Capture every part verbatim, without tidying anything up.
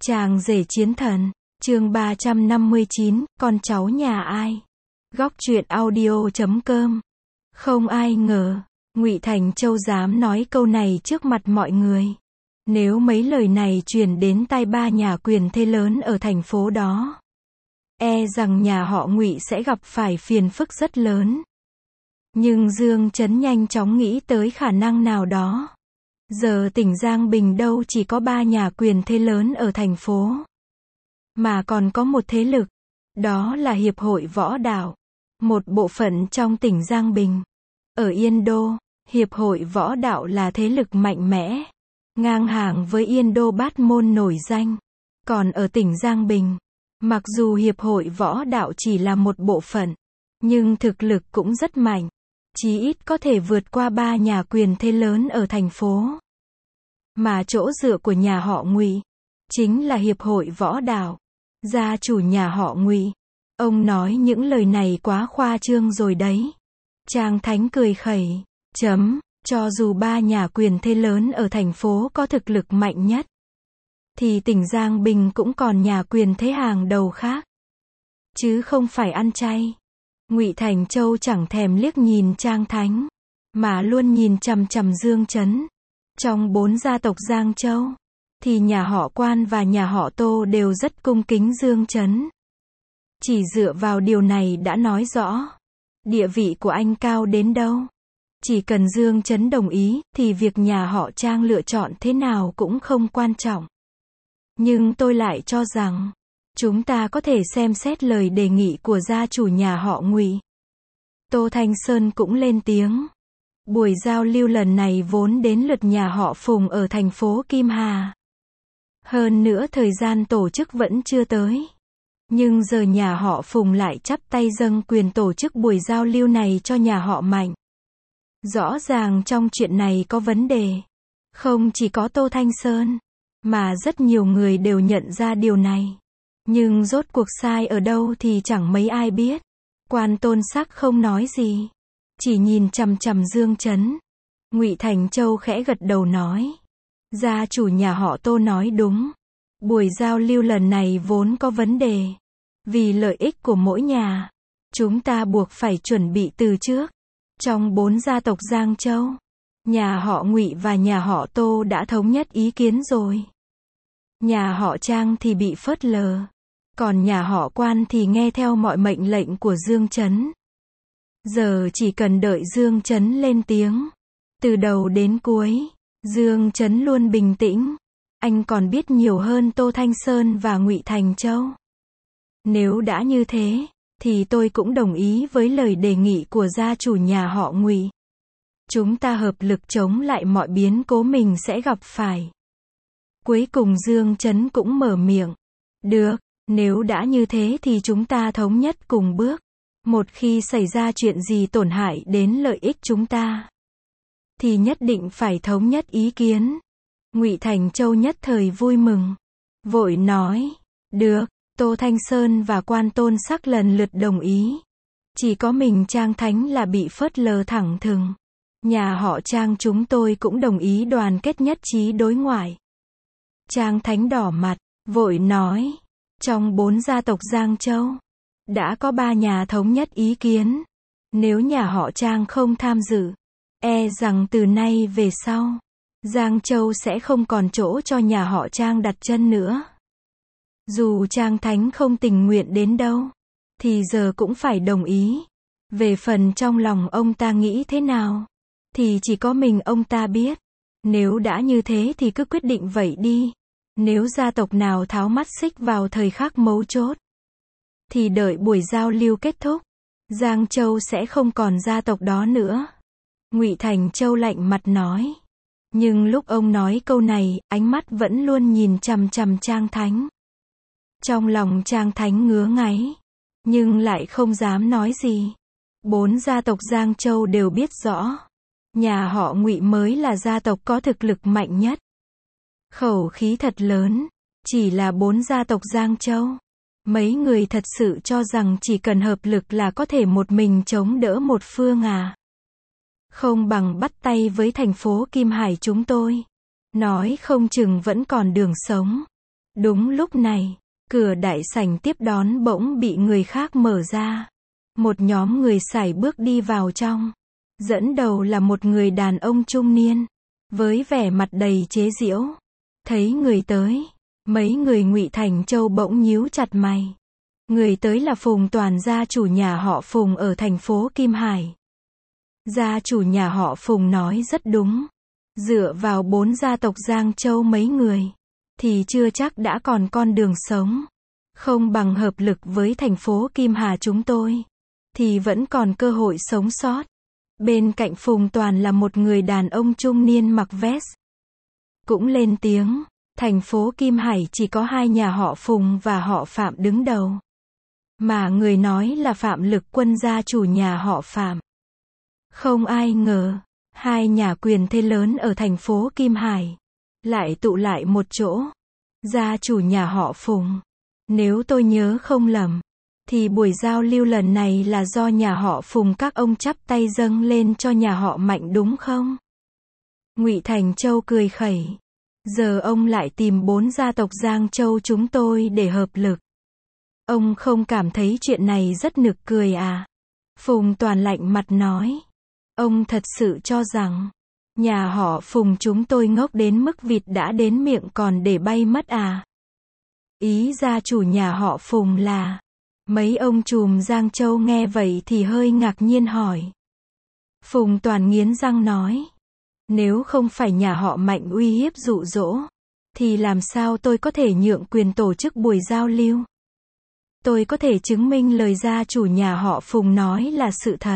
Chàng rể chiến thần, chương ba trăm năm mươi chín, con cháu nhà ai? Góc truyện audio chấm com. Không ai ngờ, Ngụy Thành Châu dám nói câu này trước mặt mọi người. Nếu mấy lời này truyền đến tai ba nhà quyền thế lớn ở thành phố đó, e rằng nhà họ Ngụy sẽ gặp phải phiền phức rất lớn. Nhưng Dương Chấn nhanh chóng nghĩ tới khả năng nào đó. Giờ tỉnh Giang Bình đâu chỉ có ba nhà quyền thế lớn ở thành phố, mà còn có một thế lực, đó là Hiệp hội Võ Đạo, một bộ phận trong tỉnh Giang Bình. Ở Yên Đô, Hiệp hội Võ Đạo là thế lực mạnh mẽ, ngang hàng với Yên Đô Bát Môn nổi danh. Còn ở tỉnh Giang Bình, mặc dù Hiệp hội Võ Đạo chỉ là một bộ phận, nhưng thực lực cũng rất mạnh, chí ít có thể vượt qua ba nhà quyền thế lớn ở thành phố. Mà chỗ dựa của nhà họ Ngụy chính là Hiệp hội Võ Đạo. Gia chủ nhà họ Ngụy, ông nói những lời này quá khoa trương rồi đấy. Trang Thánh cười khẩy, chấm, cho dù ba nhà quyền thế lớn ở thành phố có thực lực mạnh nhất, thì tỉnh Giang Bình cũng còn nhà quyền thế hàng đầu khác, chứ không phải ăn chay. Ngụy Thành Châu chẳng thèm liếc nhìn Trang Thánh, mà luôn nhìn chằm chằm Dương Chấn. Trong bốn gia tộc Giang Châu, thì nhà họ Quan và nhà họ Tô đều rất cung kính Dương Chấn. Chỉ dựa vào điều này đã nói rõ địa vị của anh cao đến đâu. Chỉ cần Dương Chấn đồng ý, thì việc nhà họ Trang lựa chọn thế nào cũng không quan trọng. Nhưng tôi lại cho rằng, chúng ta có thể xem xét lời đề nghị của gia chủ nhà họ Ngụy. Tô Thanh Sơn cũng lên tiếng. Buổi giao lưu lần này vốn đến lượt nhà họ Phùng ở thành phố Kim Hà. Hơn nữa thời gian tổ chức vẫn chưa tới. Nhưng giờ nhà họ Phùng lại chắp tay dâng quyền tổ chức buổi giao lưu này cho nhà họ Mạnh. Rõ ràng trong chuyện này có vấn đề. Không chỉ có Tô Thanh Sơn, mà rất nhiều người đều nhận ra điều này. Nhưng rốt cuộc sai ở đâu thì chẳng mấy ai biết. Quan Tôn Sắc không nói gì, chỉ nhìn chằm chằm Dương Chấn. Ngụy Thành Châu khẽ gật đầu nói, gia chủ nhà họ Tô nói đúng. Buổi giao lưu lần này vốn có vấn đề. Vì lợi ích của mỗi nhà, chúng ta buộc phải chuẩn bị từ trước. Trong bốn gia tộc Giang Châu, nhà họ Ngụy và nhà họ Tô đã thống nhất ý kiến rồi. Nhà họ Trang thì bị phớt lờ, còn nhà họ Quan thì nghe theo mọi mệnh lệnh của Dương Chấn. Giờ chỉ cần đợi Dương Chấn lên tiếng. Từ đầu đến cuối, Dương Chấn luôn bình tĩnh. Anh còn biết nhiều hơn Tô Thanh Sơn và Ngụy Thành Châu. Nếu đã như thế, thì tôi cũng đồng ý với lời đề nghị của gia chủ nhà họ Ngụy. Chúng ta hợp lực chống lại mọi biến cố mình sẽ gặp phải. Cuối cùng Dương Chấn cũng mở miệng. Được, nếu đã như thế thì chúng ta thống nhất cùng bước. Một khi xảy ra chuyện gì tổn hại đến lợi ích chúng ta, thì nhất định phải thống nhất ý kiến. Ngụy Thành Châu nhất thời vui mừng, vội nói, được. Tô Thanh Sơn và Quan Tôn Sắc lần lượt đồng ý. Chỉ có mình Trang Thánh là bị phớt lờ thẳng thừng. Nhà họ Trang chúng tôi cũng đồng ý đoàn kết nhất trí đối ngoại. Trang Thánh đỏ mặt, vội nói, trong bốn gia tộc Giang Châu, đã có ba nhà thống nhất ý kiến. Nếu nhà họ Trang không tham dự, e rằng từ nay về sau, Giang Châu sẽ không còn chỗ cho nhà họ Trang đặt chân nữa. Dù Trang Thánh không tình nguyện đến đâu, thì giờ cũng phải đồng ý. Về phần trong lòng ông ta nghĩ thế nào, thì chỉ có mình ông ta biết. Nếu đã như thế thì cứ quyết định vậy đi. Nếu gia tộc nào tháo mắt xích vào thời khắc mấu chốt, thì đợi buổi giao lưu kết thúc, Giang Châu sẽ không còn gia tộc đó nữa. Ngụy Thành Châu lạnh mặt nói. Nhưng lúc ông nói câu này, ánh mắt vẫn luôn nhìn chằm chằm Trang Thánh. Trong lòng Trang Thánh ngứa ngáy, nhưng lại không dám nói gì. Bốn gia tộc Giang Châu đều biết rõ, nhà họ Ngụy mới là gia tộc có thực lực mạnh nhất. Khẩu khí thật lớn, chỉ là bốn gia tộc Giang Châu. Mấy người thật sự cho rằng chỉ cần hợp lực là có thể một mình chống đỡ một phương à? Không bằng bắt tay với thành phố Kim Hải chúng tôi. Nói không chừng vẫn còn đường sống. Đúng lúc này, cửa đại sảnh tiếp đón bỗng bị người khác mở ra. Một nhóm người sải bước đi vào trong. Dẫn đầu là một người đàn ông trung niên, với vẻ mặt đầy chế giễu. Thấy người tới, mấy người Ngụy Thành Châu bỗng nhíu chặt mày. Người tới là Phùng Toàn, gia chủ nhà họ Phùng ở thành phố Kim Hải. Gia chủ nhà họ Phùng nói rất đúng. Dựa vào bốn gia tộc Giang Châu mấy người, thì chưa chắc đã còn con đường sống. Không bằng hợp lực với thành phố Kim Hà chúng tôi, thì vẫn còn cơ hội sống sót. Bên cạnh Phùng Toàn là một người đàn ông trung niên mặc vest. Cũng lên tiếng, thành phố Kim Hải chỉ có hai nhà họ Phùng và họ Phạm đứng đầu. Mà người nói là Phạm Lực Quân, gia chủ nhà họ Phạm. Không ai ngờ, hai nhà quyền thế lớn ở thành phố Kim Hải lại tụ lại một chỗ. Gia chủ nhà họ Phùng, nếu tôi nhớ không lầm, thì buổi giao lưu lần này là do nhà họ Phùng các ông chắp tay dâng lên cho nhà họ Mạnh đúng không? Ngụy Thành Châu cười khẩy. Giờ ông lại tìm bốn gia tộc Giang Châu chúng tôi để hợp lực. Ông không cảm thấy chuyện này rất nực cười à? Phùng Toàn lạnh mặt nói. Ông thật sự cho rằng nhà họ Phùng chúng tôi ngốc đến mức vịt đã đến miệng còn để bay mất à? Ý gia chủ nhà họ Phùng là... Mấy ông trùm Giang Châu nghe vậy thì hơi ngạc nhiên hỏi. Phùng Toàn nghiến răng nói. Nếu không phải nhà họ Mạnh uy hiếp dụ dỗ, thì làm sao tôi có thể nhượng quyền tổ chức buổi giao lưu? Tôi có thể chứng minh lời gia chủ nhà họ Phùng nói là sự thật.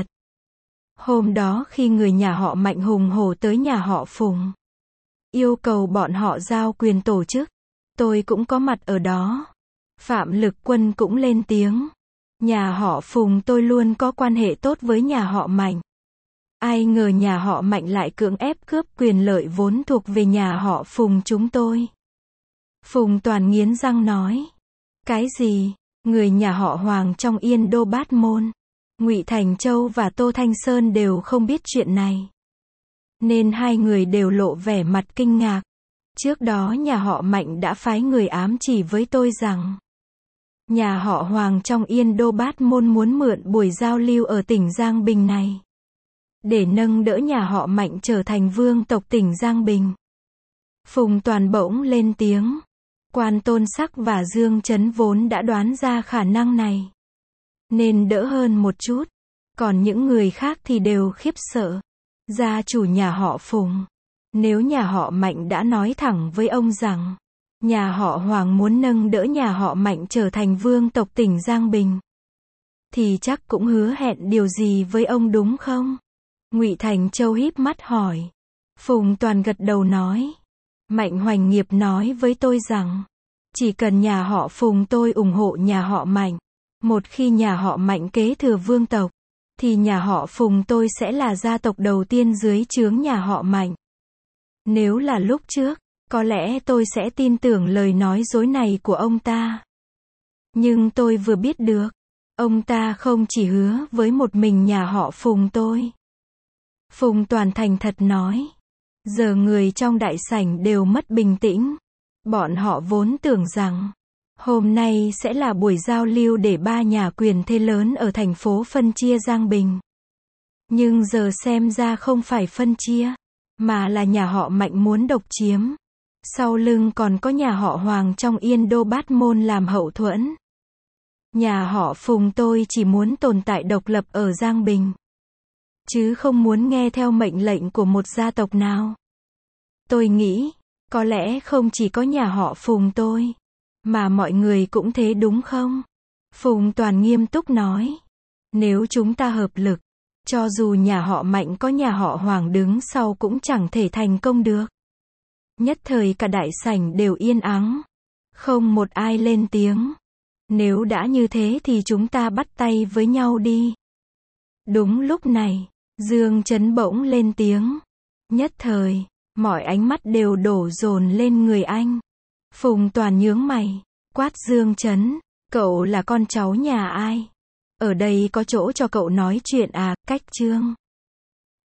Hôm đó khi người nhà họ Mạnh hùng hổ tới nhà họ Phùng, yêu cầu bọn họ giao quyền tổ chức, tôi cũng có mặt ở đó. Phạm Lực Quân cũng lên tiếng. Nhà họ Phùng tôi luôn có quan hệ tốt với nhà họ Mạnh. Ai ngờ nhà họ Mạnh lại cưỡng ép cướp quyền lợi vốn thuộc về nhà họ Phùng chúng tôi. Phùng Toàn nghiến răng nói. Cái gì? Người nhà họ Hoàng trong Yên Đô Bát Môn, Ngụy Thành Châu và Tô Thanh Sơn đều không biết chuyện này. Nên hai người đều lộ vẻ mặt kinh ngạc. Trước đó nhà họ Mạnh đã phái người ám chỉ với tôi rằng nhà họ Hoàng trong Yên Đô Bát Môn muốn mượn buổi giao lưu ở tỉnh Giang Bình này để nâng đỡ nhà họ Mạnh trở thành vương tộc tỉnh Giang Bình. Phùng Toàn bỗng lên tiếng. Quan Tôn Sắc và Dương Chấn vốn đã đoán ra khả năng này, nên đỡ hơn một chút. Còn những người khác thì đều khiếp sợ. Gia chủ nhà họ Phùng, nếu nhà họ Mạnh đã nói thẳng với ông rằng nhà họ Hoàng muốn nâng đỡ nhà họ Mạnh trở thành vương tộc tỉnh Giang Bình, thì chắc cũng hứa hẹn điều gì với ông đúng không? Ngụy Thành Châu híp mắt hỏi. Phùng Toàn gật đầu nói. Mạnh Hoành Nghiệp nói với tôi rằng chỉ cần nhà họ Phùng tôi ủng hộ nhà họ Mạnh, một khi nhà họ Mạnh kế thừa vương tộc, thì nhà họ Phùng tôi sẽ là gia tộc đầu tiên dưới trướng nhà họ Mạnh. Nếu là lúc trước, có lẽ tôi sẽ tin tưởng lời nói dối này của ông ta. Nhưng tôi vừa biết được, ông ta không chỉ hứa với một mình nhà họ Phùng tôi. Phùng Toàn thành thật nói. Giờ người trong đại sảnh đều mất bình tĩnh. Bọn họ vốn tưởng rằng hôm nay sẽ là buổi giao lưu để ba nhà quyền thế lớn ở thành phố phân chia Giang Bình. Nhưng giờ xem ra không phải phân chia, mà là nhà họ Mạnh muốn độc chiếm. Sau lưng còn có nhà họ Hoàng trong Yên Đô Bát Môn làm hậu thuẫn. Nhà họ Phùng tôi chỉ muốn tồn tại độc lập ở Giang Bình, chứ không muốn nghe theo mệnh lệnh của một gia tộc nào. Tôi nghĩ, có lẽ không chỉ có nhà họ Phùng tôi, mà mọi người cũng thế đúng không? Phùng Toàn nghiêm túc nói. Nếu chúng ta hợp lực, cho dù nhà họ Mạnh có nhà họ Hoàng đứng sau cũng chẳng thể thành công được. Nhất thời cả đại sảnh đều yên ắng. Không một ai lên tiếng. Nếu đã như thế thì chúng ta bắt tay với nhau đi. Đúng lúc này, Dương Chấn bỗng lên tiếng. Nhất thời, mọi ánh mắt đều đổ dồn lên người anh. Phùng Toàn nhướng mày, quát Dương Chấn. Cậu là con cháu nhà ai? Ở đây có chỗ cho cậu nói chuyện à? Cách Trương